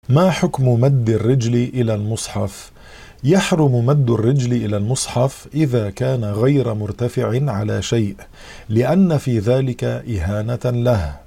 ما حكم مد الرجل إلى المصحف؟ يحرم مد الرجل إلى المصحف إذا كان غير مرتفع على شيء، لأن في ذلك إهانة له.